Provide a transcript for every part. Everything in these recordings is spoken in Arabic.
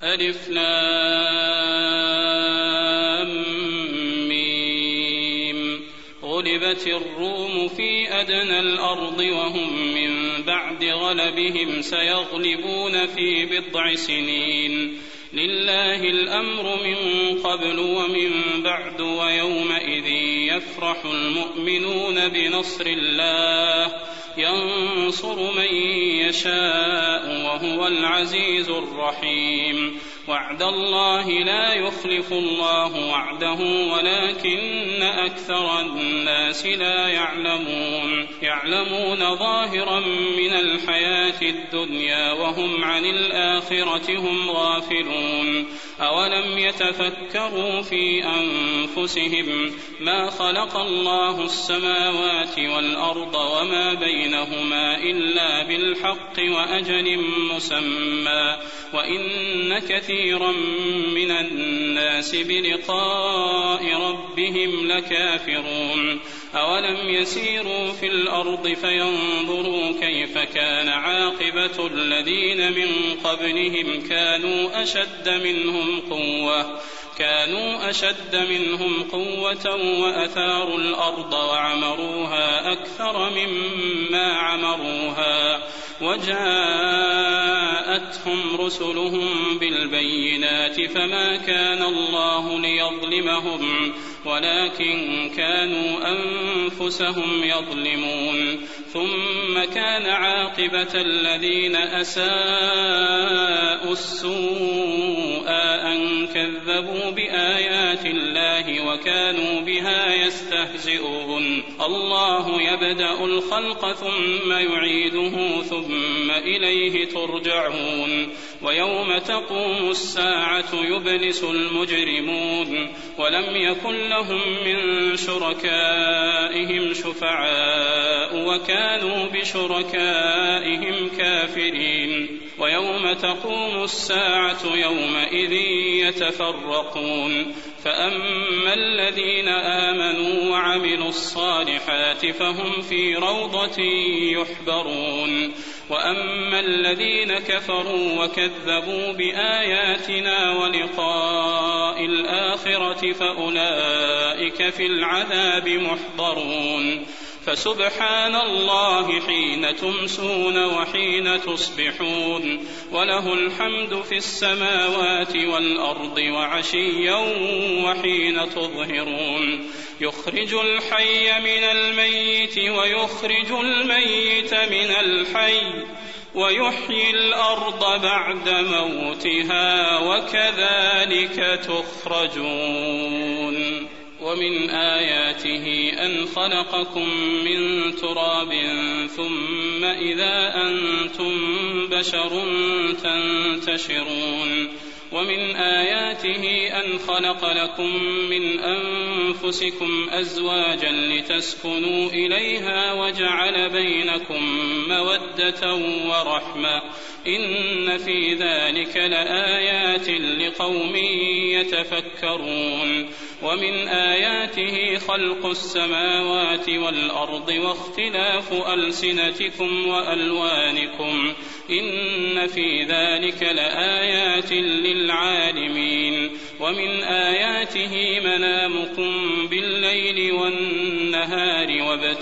ألف لام ميم. غلبت الروم في أدنى الأرض وهم من بعد غلبهم سيغلبون في بضع سنين. لله الأمر من قبل ومن بعد ويومئذ يفرح المؤمنون بنصر الله ينصر من يشاء وهو العزيز الرحيم. وعد الله لا يخلف الله وعده ولكن أكثر الناس لا يعلمون ظاهرا من الحياة الدنيا وهم عن الآخرة هم غافلون. أولم يتفكروا في أنفسهم ما خلق الله السماوات والأرض وما بينهما إلا بالحق وأجل مسمى وإن كثيرا من الناس بلقاء ربهم لكافرون. أولم يسيروا في الأرض فينظروا كيف كان عاقبة الذين من قبلهم كانوا أشد منهم قوة وأثاروا الأرض وعمروها أكثر مما عمروها وجاءتهم رسلهم بالبينات فما كان الله ليظلمهم ولكن كانوا أنفسهم يظلمون. ثم كان عاقبة الذين أساءوا السوء أن كذبوا بآيات الله وكانوا بها يستهزئون. الله يبدأ الخلق ثم يعيده ثم إليه ترجعون. ويوم تقوم الساعة يبلس المجرمون ولم يكن لهم من شركائهم شفعاء وكانوا بشركائهم كافرين. ويوم تقوم الساعة يومئذ يتفرقون فأما الذين آمنوا وعملوا الصالحات فهم في روضة يحبرون وأما الذين كفروا وكذبوا بآياتنا ولقاء الآخرة فأولئك في العذاب محضرون. فسبحان الله حين تمسون وحين تصبحون وله الحمد في السماوات والأرض وعشيا وحين تظهرون. يخرج الحي من الميت ويخرج الميت من الحي ويحيي الأرض بعد موتها وكذلك تخرجون. ومن آياته أن خلقكم من تراب ثم إذا أنتم بشر تنتشرون. ومن آياته أن خلق لكم من أنفسكم أزواجا لتسكنوا إليها وجعل بينكم مودة ورحمة إن في ذلك لآيات لقوم يتفكرون. ومن آياته خلق السماوات والأرض واختلاف ألسنتكم وألوانكم إن في ذلك لآيات للعالمين. ومن آياته منامكم بالليل والنهار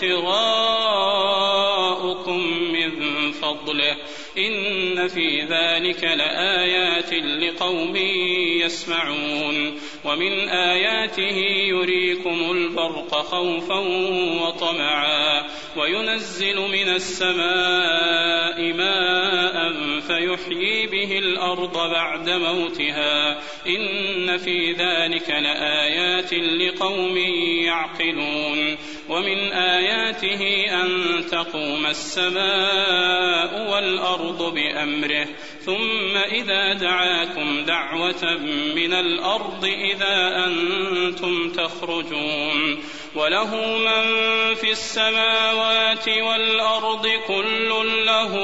وابتغاؤكم من فضله إن في ذلك لآيات لقوم يسمعون. ومن آياته يريكم البرق خوفا وطمعا وينزل من السماء ماء فيحيي به الأرض بعد موتها إن في ذلك لآيات لقوم يعقلون. ومن آياته أن تقوم السماء والأرض بأمره ثم إذا دعاكم دعوة من الأرض إذا أنتم تخرجون. وله من في السماوات والأرض كل له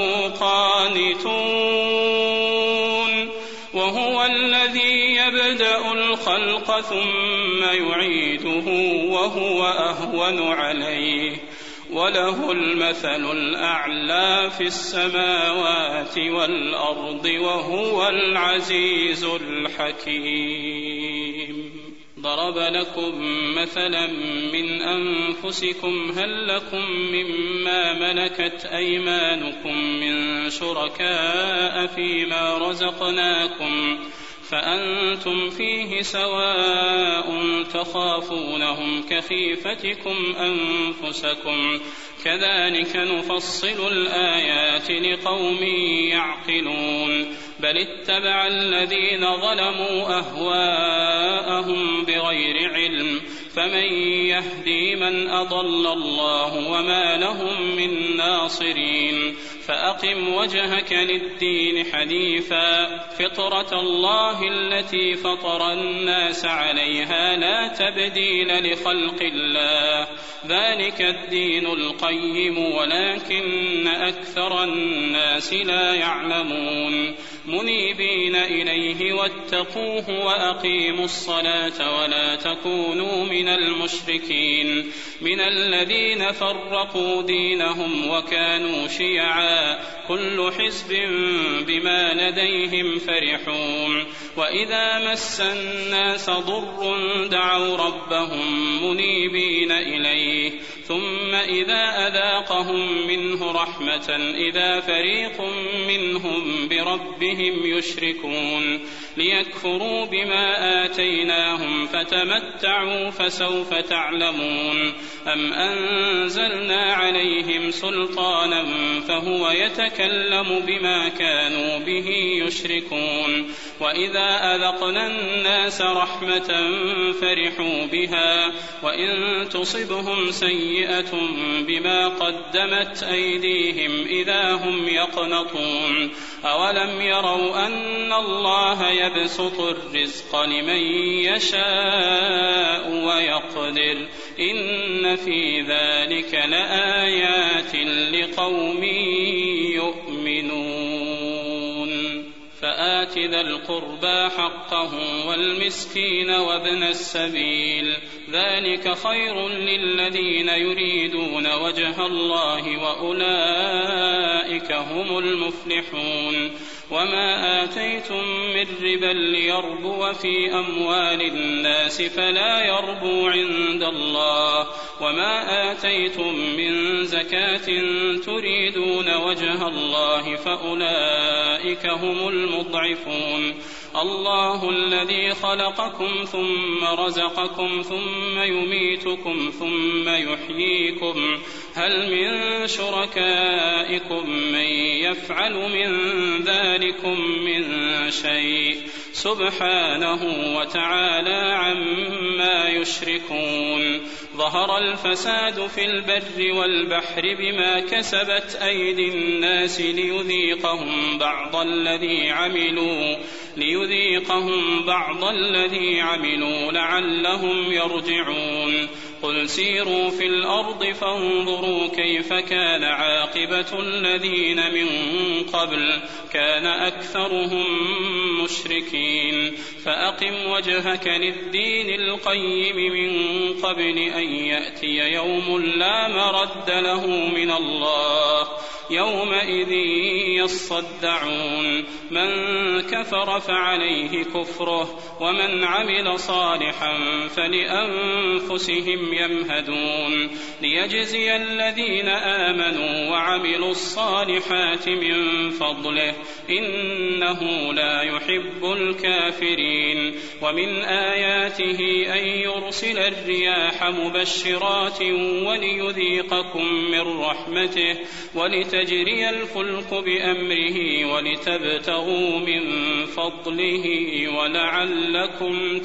قانتون. وهو الذي يبدأ الخلق ثم يعيده وهو أهون عليه وله المثل الأعلى في السماوات والأرض وهو العزيز الحكيم. ضرب لكم مثلا من أنفسكم هل لكم مما ملكت أيمانكم من شركاء فيما رزقناكم فأنتم فيه سواء تخافونهم كخيفتكم أنفسكم كذلك نفصل الآيات لقوم يعقلون بل اتبع الذين ظلموا أهواءهم بغير علم فمن يهدي من أضل الله وما لهم من ناصرين فأقم وجهك للدين حنيفا فطرة الله التي فطر الناس عليها لا تبديل لخلق الله ذلك الدين القيم ولكن أكثر الناس لا يعلمون منيبين إليه واتقوه وأقيموا الصلاة ولا تكونوا من المشركين من الذين فرقوا دينهم وكانوا شيعا كل حزب بما لديهم فرحون وإذا مس الناس ضر دعوا ربهم منيبين إليه ثم إذا أذاقهم منه رحمة إذا فريق منهم بربهم يشركون ليكفروا بما آتيناهم فتمتعوا فسوف تعلمون أم أنزلنا عليهم سلطانا فهو يتكلم بما كانوا به يشركون وإذا أذقنا الناس رحمة فرحوا بها وإن تصبهم سيئة بما قدمت أيديهم إذا هم يقنطون أولم يروا أن الله يبسط الرزق لمن يشاء ويقدر إن في ذلك لآيات لقوم يؤمنون فآت ذا القربى حقه والمسكين وابن السبيل ذلك خير للذين يريدون وجه الله وأولئك هم المفلحون وما آتيتم من ربا ليربو في أموال الناس فلا يربو عند الله وما آتيتم من زكاة تريدون وجه الله فأولئك هم المضعفون الله الذي خلقكم ثم رزقكم ثم يميتكم ثم يحييكم هل من شركائكم من يفعل من ذلكم من شيء سبحانه وتعالى عما يشركون ظهر الفساد في البر والبحر بما كسبت أيدي الناس ليذيقهم بعض الذي عملوا لعلهم يرجعون قل سيروا في الأرض فانظروا كيف كان عاقبة الذين من قبل كان أكثرهم مشركين فأقم وجهك للدين القيم من قبل أن يأتي يوم لا مرد له من الله يومئذ يصدعون من كفر فعليه كفره ومن عمل صالحا فلأنفسهم يمهدون ليجزي الذين آمنوا وعملوا الصالحات من فضله إنه لا يحب الكافرين ومن آياته أن يرسل الرياح مبشرات وليذيقكم من رحمته ولتجري الفلك بأمره ولتبتغوا من فضله ولعلكم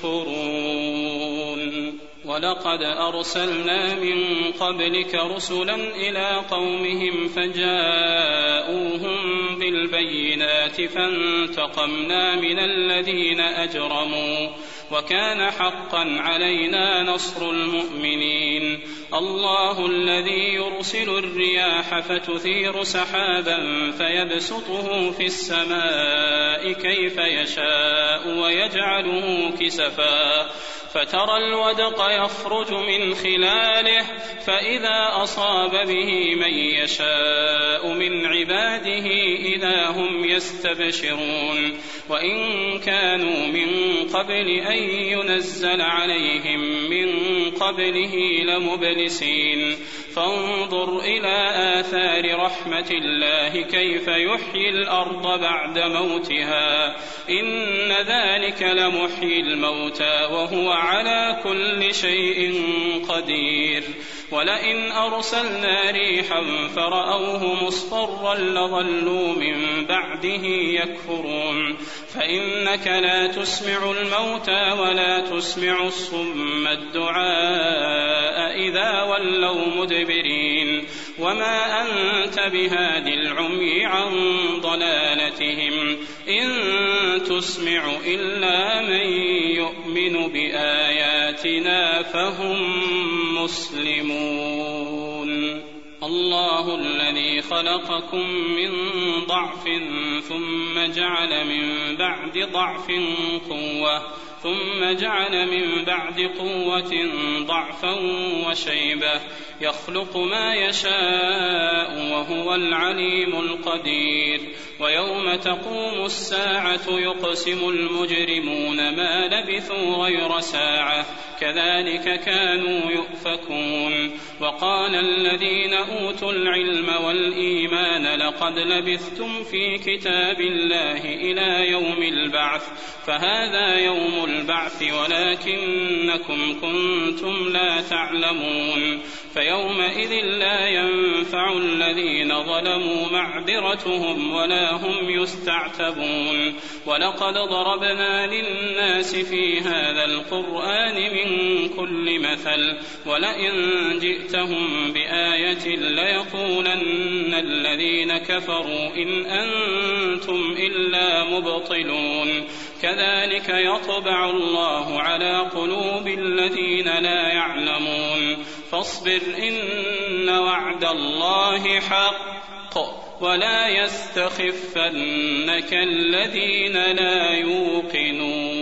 تشكرون ولقد أرسلنا من قبلك رسلا إلى قومهم فجاءوهم بالبينات فانتقمنا من الذين أجرموا وكان حقا علينا نصر المؤمنين. الله الذي يرسل الرياح فتثير سحابا فيبسطه في السماء كيف يشاء ويجعله كسفا فترى الودق يخرج من خلاله فإذا أصاب به من يشاء من عباده إذا هم يستبشرون. وإن كانوا من قبل أن ينزل عليهم من قبله لمبلسين. فانظر إلى آثار رحمة الله كيف يحيي الأرض بعد موتها إن ذلك لمحيي الموتى وهو على كل شيء قدير. ولئن أرسلنا ريحا فرأوه مصفرا لظلوا من بعده يكفرون. فإنك لا تسمع الموتى ولا تسمع الصم الدعاء إذا ولوا مدبرين. وما أنت بهاد العمي عن ضلالتهم إن تسمع إلا من يؤمن بآياتنا فهم مسلمون. الله الذي خلقكم من ضعف ثم جعل من بعد ضعف قوة ثم جعل من بعد قوة ضعفا وشيبة يخلق ما يشاء وهو العليم القدير. ويوم تقوم الساعة يقسم المجرمون ما لبثوا غير ساعة كذلك كانوا يؤفكون. وقال الذين أوتوا العلم والإيمان لقد لبثتم في كتاب الله إلى يوم البعث فهذا يوم البعث ولكنكم كنتم لا تعلمون. فيومئذ لا ينفع الذين ظلموا معذرتهم ولا هم يستعتبون. ولقد ضربنا للناس في هذا القرآن من كل مثل ولئن جئتهم بآية ليقولن الذين كفروا إن أنتم إلا مبطلون. كذلك يطبع الله على قلوب الذين لا يعلمون. فاصبر إن وعد الله حق ولا يستخفنك الذين لا يوقنون.